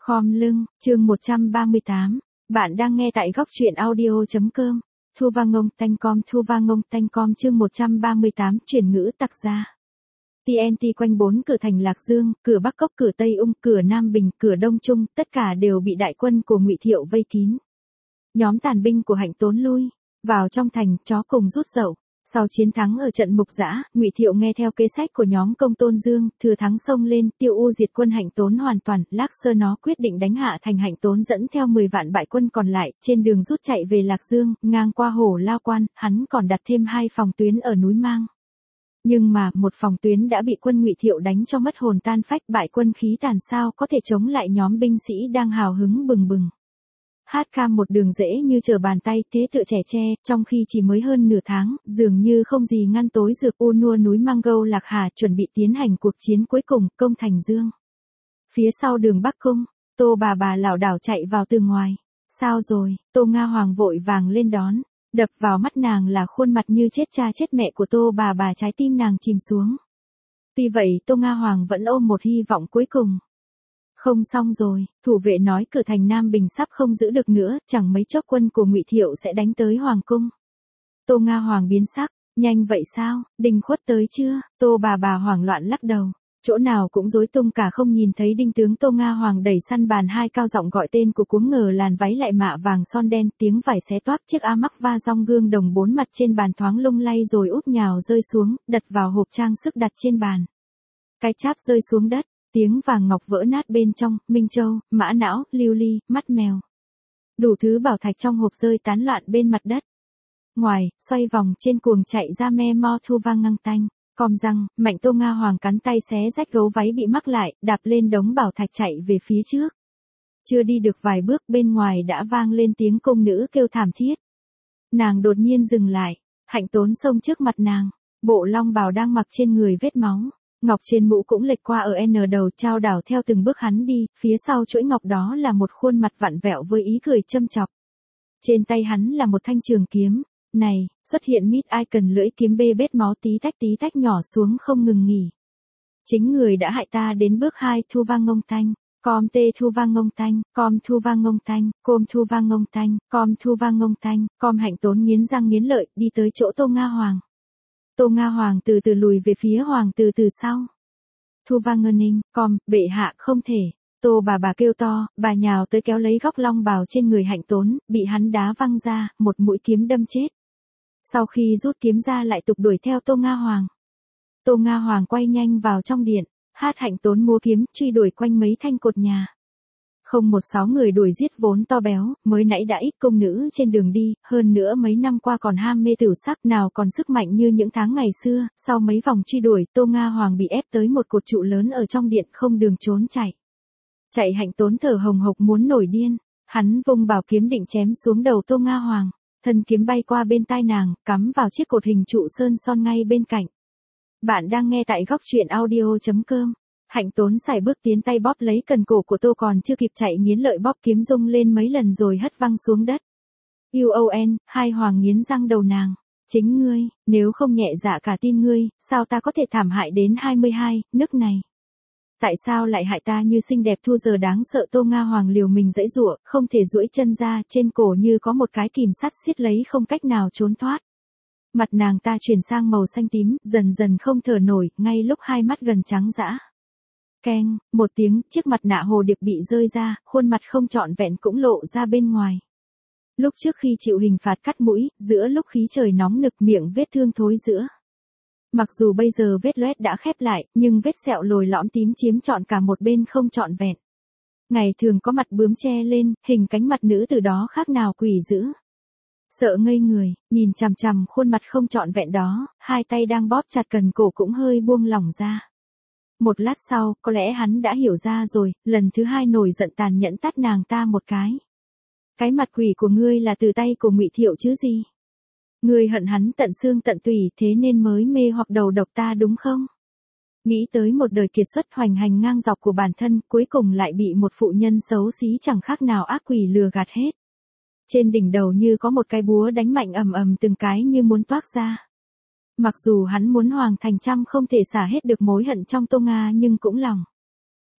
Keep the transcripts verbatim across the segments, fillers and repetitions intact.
Khom lưng, chương một trăm ba mươi tám. Bạn đang nghe tại góc truyện audio.com. Thu va ngông tanh com thu va ngông tanh com chương một trăm ba mươi tám chuyển ngữ tặc gia. tê en tê quanh bốn cửa thành Lạc Dương, cửa Bắc Cốc, cửa Tây Ung, cửa Nam Bình, cửa Đông Trung, tất cả đều bị đại quân của Ngụy Thiệu vây kín. Nhóm tàn binh của Hạnh Tốn lui vào trong thành, chó cùng rút dậu. Sau chiến thắng ở trận Mục Dã, Ngụy Thiệu nghe theo kế sách của nhóm Công Tôn Dương, thừa thắng xông lên, tiêu u diệt quân Hạnh Tốn hoàn toàn. Lác Sơ nó quyết định đánh hạ thành Hạnh Tốn, dẫn theo mười vạn bại quân còn lại, trên đường rút chạy về Lạc Dương, ngang qua Hổ Lao Quan, hắn còn đặt thêm hai phòng tuyến ở núi Mang. Nhưng mà, một phòng tuyến đã bị quân Ngụy Thiệu đánh cho mất hồn tan phách, bại quân khí tàn, sao có thể chống lại nhóm binh sĩ đang hào hứng bừng bừng. Hát cam một đường dễ như trở bàn tay, thế tựa trẻ tre, trong khi chỉ mới hơn nửa tháng, dường như không gì ngăn tối dược u nua núi Mang Gâu Lạc Hà, chuẩn bị tiến hành cuộc chiến cuối cùng, công Thành Dương. Phía sau đường Bắc Cung, Tô bà bà lảo đảo chạy vào từ ngoài. Sao rồi? Tô Nga Hoàng vội vàng lên đón. Đập vào mắt nàng là khuôn mặt như chết cha chết mẹ của Tô bà bà, trái tim nàng chìm xuống. Tuy vậy Tô Nga Hoàng vẫn ôm một hy vọng cuối cùng. Không xong rồi, thủ vệ nói cửa thành Nam Bình sắp không giữ được nữa, chẳng mấy chốc quân của Ngụy Thiệu sẽ đánh tới Hoàng cung. Tô Nga Hoàng biến sắc, nhanh vậy sao, Đinh Khuất tới chưa? Tô bà bà hoảng loạn lắc đầu, chỗ nào cũng rối tung cả, không nhìn thấy Đinh tướng. Tô Nga Hoàng đẩy săn bàn hai cao giọng gọi tên của cuống, ngờ làn váy lại mạ vàng son đen, tiếng vải xé toác, chiếc a mắc va rong gương đồng bốn mặt trên bàn thoáng lung lay rồi úp nhào rơi xuống, đặt vào hộp trang sức đặt trên bàn. Cái cháp rơi xuống đất. Tiếng vàng ngọc vỡ nát bên trong, minh châu, mã não, lưu ly, mắt mèo. Đủ thứ bảo thạch trong hộp rơi tán loạn bên mặt đất. Ngoài, xoay vòng trên cuồng chạy ra me mo thu vang ngăng tanh, còm răng, mạnh. Tô Nga Hoàng cắn tay xé rách gấu váy bị mắc lại, đạp lên đống bảo thạch chạy về phía trước. Chưa đi được vài bước, bên ngoài đã vang lên tiếng cung nữ kêu thảm thiết. Nàng đột nhiên dừng lại, Hạnh Tốn xông trước mặt nàng, bộ long bào đang mặc trên người vết máu. Ngọc trên mũ cũng lệch qua ở N đầu, trao đảo theo từng bước hắn đi, phía sau chuỗi ngọc đó là một khuôn mặt vặn vẹo với ý cười châm chọc. Trên tay hắn là một thanh trường kiếm, này, xuất hiện mít icon lưỡi kiếm bê bết máu tí tách tí tách nhỏ xuống không ngừng nghỉ. Chính người đã hại ta đến bước hai, thu vang ngông tanh, com tê thu vang ngông tanh, com thu vang ngông tanh, com thu vang ngông tanh, com thu vang ngông tanh, com. Hạnh Tốn nghiến răng nghiến lợi, đi tới chỗ Tô Nga Hoàng. Tô Nga Hoàng từ từ lùi về phía Hoàng từ từ sau. Thu vang ngân ninh, com, bệ hạ không thể. Tô bà bà kêu to, bà nhào tới kéo lấy góc long bào trên người Hạnh Tốn, bị hắn đá văng ra, một mũi kiếm đâm chết. Sau khi rút kiếm ra lại tục đuổi theo Tô Nga Hoàng. Tô Nga Hoàng quay nhanh vào trong điện, hát Hạnh Tốn múa kiếm, truy đuổi quanh mấy thanh cột nhà. Không một sáu người đuổi giết vốn to béo, mới nãy đã ít công nữ trên đường đi, hơn nữa mấy năm qua còn ham mê tửu sắc, nào còn sức mạnh như những tháng ngày xưa. Sau mấy vòng truy đuổi, Tô Nga Hoàng bị ép tới một cột trụ lớn ở trong điện, không đường trốn chạy. Chạy Hạnh Tốn thở hồng hộc muốn nổi điên, hắn vung bảo kiếm định chém xuống đầu Tô Nga Hoàng, thân kiếm bay qua bên tai nàng, cắm vào chiếc cột hình trụ sơn son ngay bên cạnh. Bạn đang nghe tại góc truyện audio.com. Hạnh Tốn xài bước tiến, tay bóp lấy cần cổ của Tô, còn chưa kịp chạy nghiến lợi bóp kiếm rung lên mấy lần rồi hất văng xuống đất. Uon, hai hoàng nghiến răng đầu nàng. Chính ngươi, nếu không nhẹ dạ cả tin ngươi, sao ta có thể thảm hại đến hai mươi hai, nước này. Tại sao lại hại ta như xinh đẹp thu giờ đáng sợ. Tô Nga Hoàng liều mình giãy giụa, không thể duỗi chân ra, trên cổ như có một cái kìm sắt siết lấy, không cách nào trốn thoát. Mặt nàng ta chuyển sang màu xanh tím, dần dần không thở nổi, ngay lúc hai mắt gần trắng dã. Keng, một tiếng, chiếc mặt nạ hồ điệp bị rơi ra, khuôn mặt không trọn vẹn cũng lộ ra bên ngoài. Lúc trước khi chịu hình phạt cắt mũi, giữa lúc khí trời nóng nực, miệng vết thương thối giữa. Mặc dù bây giờ vết loét đã khép lại, nhưng vết sẹo lồi lõm tím chiếm trọn cả một bên không trọn vẹn. Ngày thường có mặt bướm che lên, hình cánh mặt nữ từ đó khác nào quỷ dữ. Sợ ngây người, nhìn chằm chằm khuôn mặt không trọn vẹn đó, hai tay đang bóp chặt cần cổ cũng hơi buông lỏng ra. Một lát sau, có lẽ hắn đã hiểu ra rồi, lần thứ hai nổi giận tàn nhẫn tát nàng ta một cái. Cái mặt quỷ của ngươi là từ tay của Ngụy Thiệu chứ gì? Ngươi hận hắn tận xương tận tủy, thế nên mới mê hoặc đầu độc ta đúng không? Nghĩ tới một đời kiệt xuất hoành hành ngang dọc của bản thân, cuối cùng lại bị một phụ nhân xấu xí chẳng khác nào ác quỷ lừa gạt hết. Trên đỉnh đầu như có một cái búa đánh mạnh ầm ầm từng cái như muốn toác ra. Mặc dù hắn muốn Hoàng Thành Trăm không thể xả hết được mối hận trong Tô Nga, nhưng cũng lòng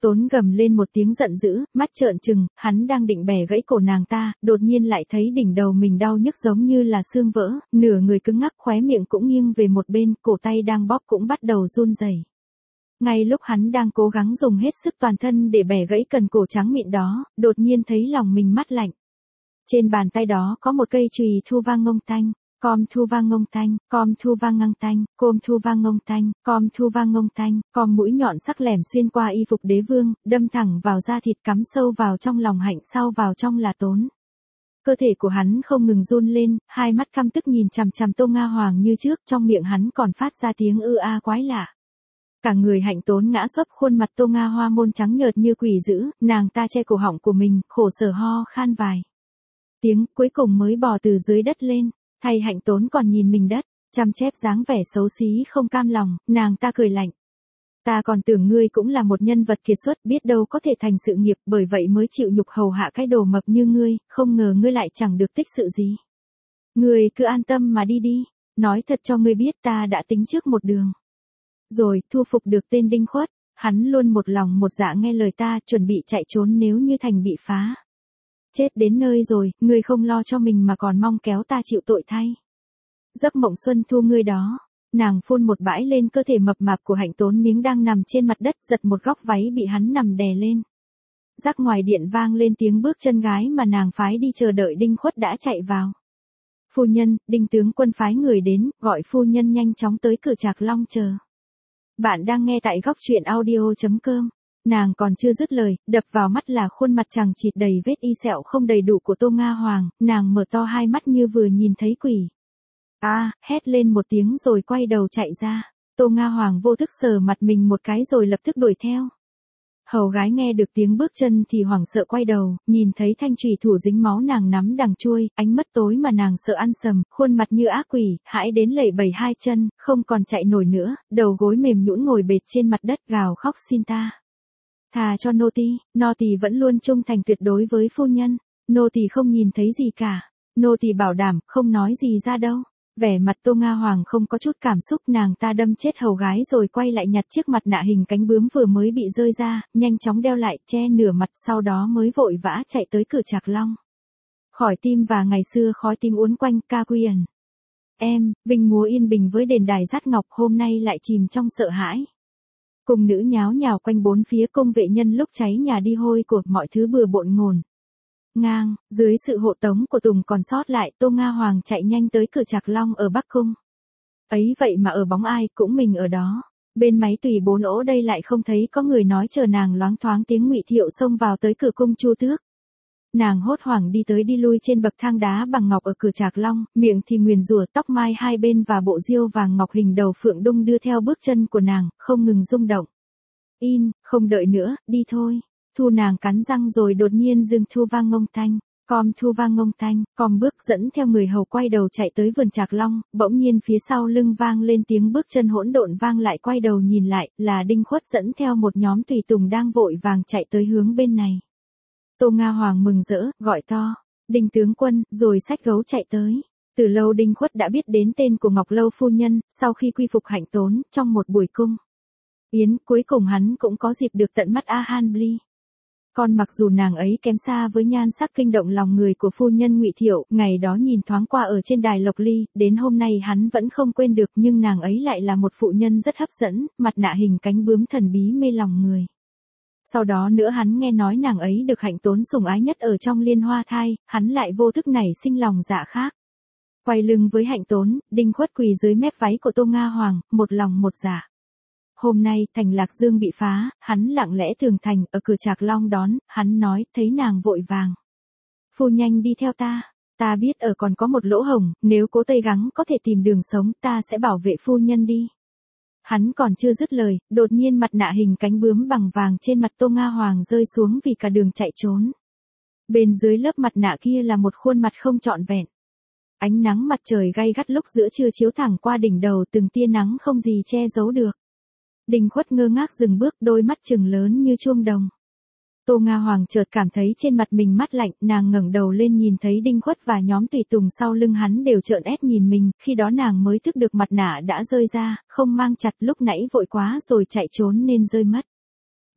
Tốn gầm lên một tiếng giận dữ, mắt trợn trừng, hắn đang định bẻ gãy cổ nàng ta, đột nhiên lại thấy đỉnh đầu mình đau nhức giống như là xương vỡ, nửa người cứng ngắc, khóe miệng cũng nghiêng về một bên, cổ tay đang bóp cũng bắt đầu run rẩy. Ngay lúc hắn đang cố gắng dùng hết sức toàn thân để bẻ gãy cần cổ trắng mịn đó, đột nhiên thấy lòng mình mát lạnh. Trên bàn tay đó có một cây chùy thu vang ngông tanh. Com thu vang ngông tanh, com thu vang ngang tanh, com thu vang ngông tanh, com thu vang ngông tanh, com mũi nhọn sắc lẻm xuyên qua y phục đế vương, đâm thẳng vào da thịt, cắm sâu vào trong lòng Hạnh, sau vào trong là Tốn. Cơ thể của hắn không ngừng run lên, hai mắt căm tức nhìn chằm chằm Tô Nga Hoàng như trước, trong miệng hắn còn phát ra tiếng ư a quái lạ. Cả người Hạnh Tốn ngã xấp, khuôn mặt Tô Nga hoa môn trắng nhợt như quỷ dữ, nàng ta che cổ họng của mình, khổ sở ho khan vài tiếng, cuối cùng mới bò từ dưới đất lên. Thay Hạnh Tốn còn nhìn mình đất, chăm chép dáng vẻ xấu xí không cam lòng, nàng ta cười lạnh. Ta còn tưởng ngươi cũng là một nhân vật kiệt xuất, biết đâu có thể thành sự nghiệp, bởi vậy mới chịu nhục hầu hạ cái đồ mập như ngươi, không ngờ ngươi lại chẳng được tích sự gì. Ngươi cứ an tâm mà đi đi, nói thật cho ngươi biết ta đã tính trước một đường. Rồi, thu phục được tên Đinh Khuất, hắn luôn một lòng một dạ nghe lời ta, chuẩn bị chạy trốn nếu như thành bị phá. Chết đến nơi rồi, ngươi không lo cho mình mà còn mong kéo ta chịu tội thay. Giấc mộng xuân thu ngươi đó. Nàng phun một bãi lên cơ thể mập mạp của Hạnh Tốn miếng đang nằm trên mặt đất, giật một góc váy bị hắn nằm đè lên. Rắc ngoài điện vang lên tiếng bước chân gái mà nàng phái đi chờ đợi Đinh Khuất đã chạy vào. Phu nhân, Đinh tướng quân phái người đến, gọi phu nhân nhanh chóng tới cửa Trạc Long chờ. Bạn đang nghe tại góc truyện audio chấm com. Nàng còn chưa dứt lời, đập vào mắt là khuôn mặt chằng chịt đầy vết y sẹo không đầy đủ của Tô Nga Hoàng, nàng mở to hai mắt như vừa nhìn thấy quỷ. A, à, hét lên một tiếng rồi quay đầu chạy ra. Tô Nga Hoàng vô thức sờ mặt mình một cái rồi lập tức đuổi theo. Hầu gái nghe được tiếng bước chân thì hoảng sợ quay đầu, nhìn thấy thanh chùy thủ dính máu nàng nắm đằng chuôi, ánh mắt tối mà nàng sợ ăn sầm, khuôn mặt như ác quỷ, hãi đến lẩy bẩy hai chân, không còn chạy nổi nữa, đầu gối mềm nhũn ngồi bệt trên mặt đất gào khóc xin ta. Thà cho nô tỳ, nô tỳ vẫn luôn trung thành tuyệt đối với phu nhân, nô tỳ không nhìn thấy gì cả, nô tỳ bảo đảm không nói gì ra đâu. Vẻ mặt Tô Nga Hoàng không có chút cảm xúc, nàng ta đâm chết hầu gái rồi quay lại nhặt chiếc mặt nạ hình cánh bướm vừa mới bị rơi ra, nhanh chóng đeo lại, che nửa mặt, sau đó mới vội vã chạy tới cửa Trạc Long. Khỏi tim và ngày xưa khói tim uốn quanh Caprian. Em, Vinh múa yên bình với đền đài dát ngọc, hôm nay lại chìm trong sợ hãi. Cung nữ nháo nhào quanh bốn phía, cung vệ nhân lúc cháy nhà đi hôi của, mọi thứ bừa bộn ngổn ngang, dưới sự hộ tống của Tùng còn sót lại, Tô Nga Hoàng chạy nhanh tới cửa Trạc Long ở Bắc Cung. Ấy vậy mà ở bóng ai, cũng mình ở đó. Bên máy tùy bốn ỗ đây lại không thấy có người nói chờ nàng, loáng thoáng tiếng Ngụy Thiệu xông vào tới cửa cung Chu Tước. Nàng hốt hoảng đi tới đi lui trên bậc thang đá bằng ngọc ở cửa Trạc Long, miệng thì nguyền rủa, tóc mai hai bên và bộ diêu vàng ngọc hình đầu phượng đung đưa theo bước chân của nàng, không ngừng rung động. In, không đợi nữa, đi thôi. Thu nàng cắn răng rồi đột nhiên dừng thu vang ngông tanh, com thu vang ngông tanh, com bước dẫn theo người hầu quay đầu chạy tới vườn Trạc Long, bỗng nhiên phía sau lưng vang lên tiếng bước chân hỗn độn, vang lại quay đầu nhìn lại, là Đinh Khuất dẫn theo một nhóm tùy tùng đang vội vàng chạy tới hướng bên này. Tô Nga Hoàng mừng rỡ, gọi to, Đinh tướng quân, rồi xách gấu chạy tới. Từ lâu Đinh Khuất đã biết đến tên của Ngọc Lâu phu nhân, sau khi quy phục Hạnh Tốn, trong một buổi cung yến, cuối cùng hắn cũng có dịp được tận mắt A Han Bli. Còn mặc dù nàng ấy kém xa với nhan sắc kinh động lòng người của phu nhân Ngụy Thiệu, ngày đó nhìn thoáng qua ở trên đài Lộc Ly, đến hôm nay hắn vẫn không quên được, nhưng nàng ấy lại là một phụ nhân rất hấp dẫn, mặt nạ hình cánh bướm thần bí mê lòng người. Sau đó nữa hắn nghe nói nàng ấy được Hạnh Tốn sủng ái nhất ở trong Liên Hoa Thai, hắn lại vô thức nảy sinh lòng dạ khác. Quay lưng với Hạnh Tốn, Đinh Khuất quỳ dưới mép váy của Tô Nga Hoàng, một lòng một dạ. Hôm nay, thành Lạc Dương bị phá, hắn lặng lẽ tường thành, ở cửa Trạc Long đón, hắn nói, thấy nàng vội vàng. Phu nhanh đi theo ta, ta biết ở còn có một lỗ hổng, nếu cố Tây gắng có thể tìm đường sống, ta sẽ bảo vệ phu nhân đi. Hắn còn chưa dứt lời, đột nhiên mặt nạ hình cánh bướm bằng vàng trên mặt Tô Nga Hoàng rơi xuống vì cả đường chạy trốn. Bên dưới lớp mặt nạ kia là một khuôn mặt không trọn vẹn. Ánh nắng mặt trời gay gắt lúc giữa trưa chiếu thẳng qua đỉnh đầu, từng tia nắng không gì che giấu được. Đinh Khuất ngơ ngác dừng bước, đôi mắt trừng lớn như chuông đồng. Tô Nga Hoàng chợt cảm thấy trên mặt mình mát lạnh, nàng ngẩng đầu lên nhìn thấy Đinh Khuất và nhóm tùy tùng sau lưng hắn đều trợn ép nhìn mình, khi đó nàng mới thức được mặt nạ đã rơi ra, không mang chặt, lúc nãy vội quá rồi chạy trốn nên rơi mất.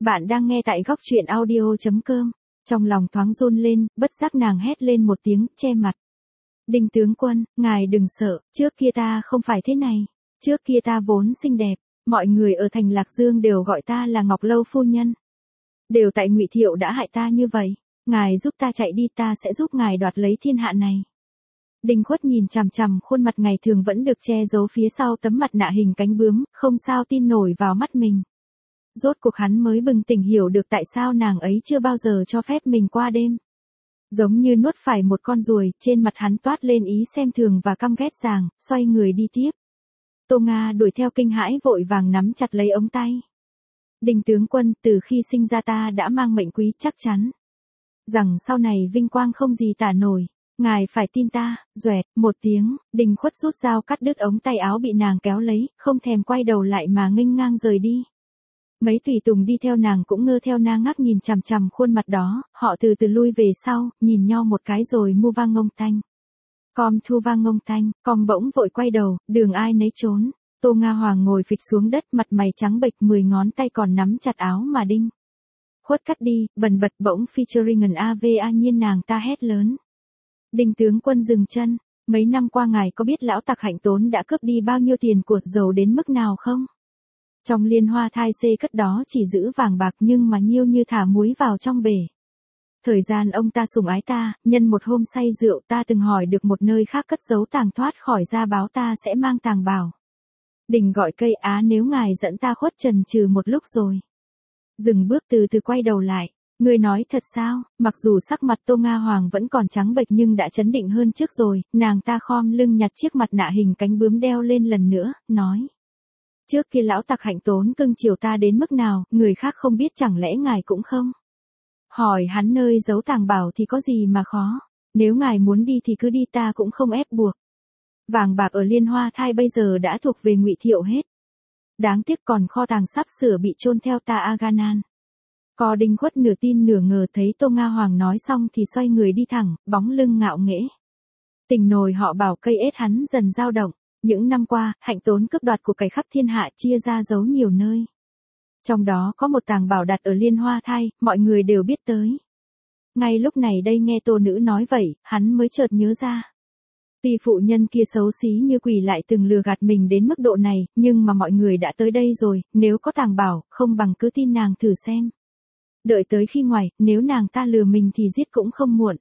Bạn đang nghe tại góc truyện audio.com. Trong lòng thoáng run lên, bất giác nàng hét lên một tiếng, che mặt. Đinh tướng quân, ngài đừng sợ, trước kia ta không phải thế này. Trước kia ta vốn xinh đẹp, mọi người ở thành Lạc Dương đều gọi ta là Ngọc Lâu phu nhân. Đều tại Ngụy Thiệu đã hại ta như vậy, ngài giúp ta chạy đi, ta sẽ giúp ngài đoạt lấy thiên hạ này. Đinh Khuất nhìn chằm chằm khuôn mặt ngày thường vẫn được che giấu phía sau tấm mặt nạ hình cánh bướm, không sao tin nổi vào mắt mình. Rốt cuộc hắn mới bừng tỉnh hiểu được tại sao nàng ấy chưa bao giờ cho phép mình qua đêm. Giống như nuốt phải một con ruồi, trên mặt hắn toát lên ý xem thường và căm ghét ràng, xoay người đi tiếp. Tô Nga đuổi theo kinh hãi vội vàng nắm chặt lấy ống tay. Đinh tướng quân, từ khi sinh ra ta đã mang mệnh quý, chắc chắn rằng sau này vinh quang không gì tả nổi. Ngài phải tin ta. Doẹt, một tiếng, Đinh Khuất rút dao cắt đứt ống tay áo bị nàng kéo lấy, không thèm quay đầu lại mà nghênh ngang rời đi. Mấy tùy tùng đi theo nàng cũng ngơ theo na ngác nhìn chằm chằm khuôn mặt đó, họ từ từ lui về sau, nhìn nhau một cái rồi mu vang ngông tanh. Com thu vang ngông tanh, com bỗng vội quay đầu, đường ai nấy trốn. Tô Nga Hoàng ngồi phịch xuống đất, mặt mày trắng bệch, mười ngón tay còn nắm chặt áo mà Đinh Khuất cắt đi, bần bật bỗng featuring an a vê a nhiên nàng ta hét lớn. Đinh tướng quân dừng chân, mấy năm qua ngài có biết lão tặc Hạnh Tốn đã cướp đi bao nhiêu tiền của giàu đến mức nào không? Trong liên hoa thai xê cất đó chỉ giữ vàng bạc nhưng mà nhiêu như thả muối vào trong bể. Thời gian ông ta sủng ái ta, nhân một hôm say rượu ta từng hỏi được một nơi khác cất giấu tàng, thoát khỏi ra báo ta sẽ mang tàng bảo. Đình gọi cây á, nếu ngài dẫn ta khuất trần trừ một lúc rồi. Dừng bước từ từ quay đầu lại. Ngươi nói thật sao? Mặc dù sắc mặt Tô Nga Hoàng vẫn còn trắng bệch nhưng đã chấn định hơn trước rồi, nàng ta khom lưng nhặt chiếc mặt nạ hình cánh bướm đeo lên lần nữa, nói. Trước kia lão tặc Hạnh Tốn cưng chiều ta đến mức nào, người khác không biết, chẳng lẽ ngài cũng không? Hỏi hắn nơi giấu tàng bảo thì có gì mà khó, nếu ngài muốn đi thì cứ đi, ta cũng không ép buộc. Vàng bạc ở Liên Hoa Thai bây giờ đã thuộc về Ngụy Thiệu hết. Đáng tiếc còn kho tàng sắp sửa bị chôn theo ta Aganan. Có Đinh Khuất nửa tin nửa ngờ thấy Tô Nga Hoàng nói xong thì xoay người đi thẳng, bóng lưng ngạo nghễ. Tình nồi họ bảo cây ết hắn dần dao động. Những năm qua, Hạnh Tốn cướp đoạt của cải khắp thiên hạ, chia ra giấu nhiều nơi. Trong đó có một tàng bảo đặt ở Liên Hoa Thai, mọi người đều biết tới. Ngay lúc này đây nghe Tô Nữ nói vậy, hắn mới chợt nhớ ra. Tuy phụ nhân kia xấu xí như quỷ lại từng lừa gạt mình đến mức độ này, nhưng mà mọi người đã tới đây rồi, nếu có tàng bảo, không bằng cứ tin nàng thử xem. Đợi tới khi ngoài, nếu nàng ta lừa mình thì giết cũng không muộn.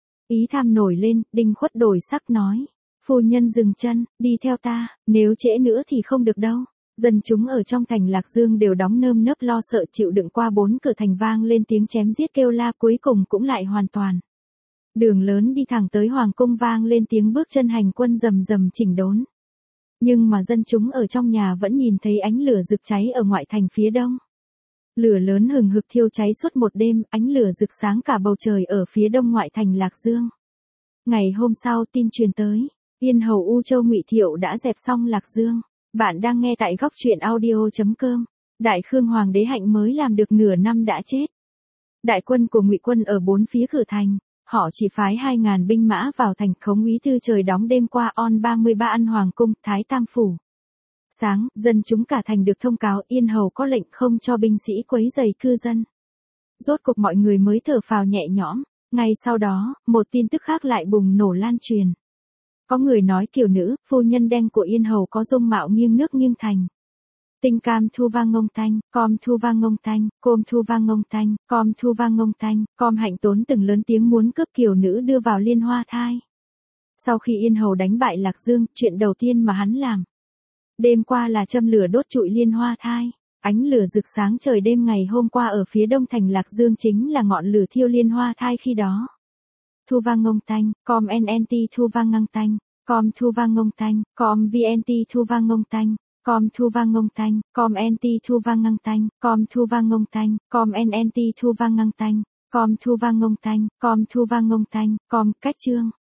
Ý tham nổi lên, Đinh Khuất đổi sắc nói. Phu nhân dừng chân, đi theo ta, nếu trễ nữa thì không được đâu. Dân chúng ở trong thành Lạc Dương đều đóng nơm nớp lo sợ chịu đựng qua bốn cửa thành, vang lên tiếng chém giết kêu la, cuối cùng cũng lại hoàn toàn. Đường lớn đi thẳng tới Hoàng cung, vang lên tiếng bước chân hành quân rầm rầm chỉnh đốn. Nhưng mà dân chúng ở trong nhà vẫn nhìn thấy ánh lửa rực cháy ở ngoại thành phía đông. Lửa lớn hừng hực thiêu cháy suốt một đêm, ánh lửa rực sáng cả bầu trời ở phía đông ngoại thành Lạc Dương. Ngày hôm sau tin truyền tới. Yên hầu U Châu Ngụy Thiệu đã dẹp xong Lạc Dương. Bạn đang nghe tại góc truyện audio.com. Đại Khương Hoàng đế Hạnh mới làm được nửa năm đã chết. Đại quân của Ngụy quân ở bốn phía cửa thành, họ chỉ phái hai ngàn binh mã vào thành, khống úy Tư Trời đóng đêm qua on ba mươi ba ăn hoàng cung, Thái Tam phủ. Sáng, dân chúng cả thành được thông cáo Yên hầu có lệnh không cho binh sĩ quấy rầy cư dân. Rốt cuộc mọi người mới thở phào nhẹ nhõm. Ngay sau đó, một tin tức khác lại bùng nổ lan truyền. Có người nói kiều nữ, phu nhân đen của Yên hầu có dung mạo nghiêng nước nghiêng thành. Tinh cam thu vang ngông tanh, com thu vang ngông tanh, côm thu vang ngông tanh, com thu vang ngông tanh, com Hạnh Tốn từng lớn tiếng muốn cướp kiều nữ đưa vào Liên Hoa Thai. Sau khi Yên hầu đánh bại Lạc Dương, chuyện đầu tiên mà hắn làm đêm qua là châm lửa đốt trụi Liên Hoa Thai. Ánh lửa rực sáng trời đêm ngày hôm qua ở phía đông thành Lạc Dương chính là ngọn lửa thiêu Liên Hoa Thai khi đó. Thu vang ngông tanh, com en en tê thu vang ngang tanh, com thu vang ngông tanh, com vê en tê thu vang ngông tanh, com thu vang ngông tanh, com en tê thu vang ngang tanh, com thu vang ngông tanh, com en en tê thu vang ngang tanh, com thu vang ngông tanh, com thu vang ngông tanh, com cách chương.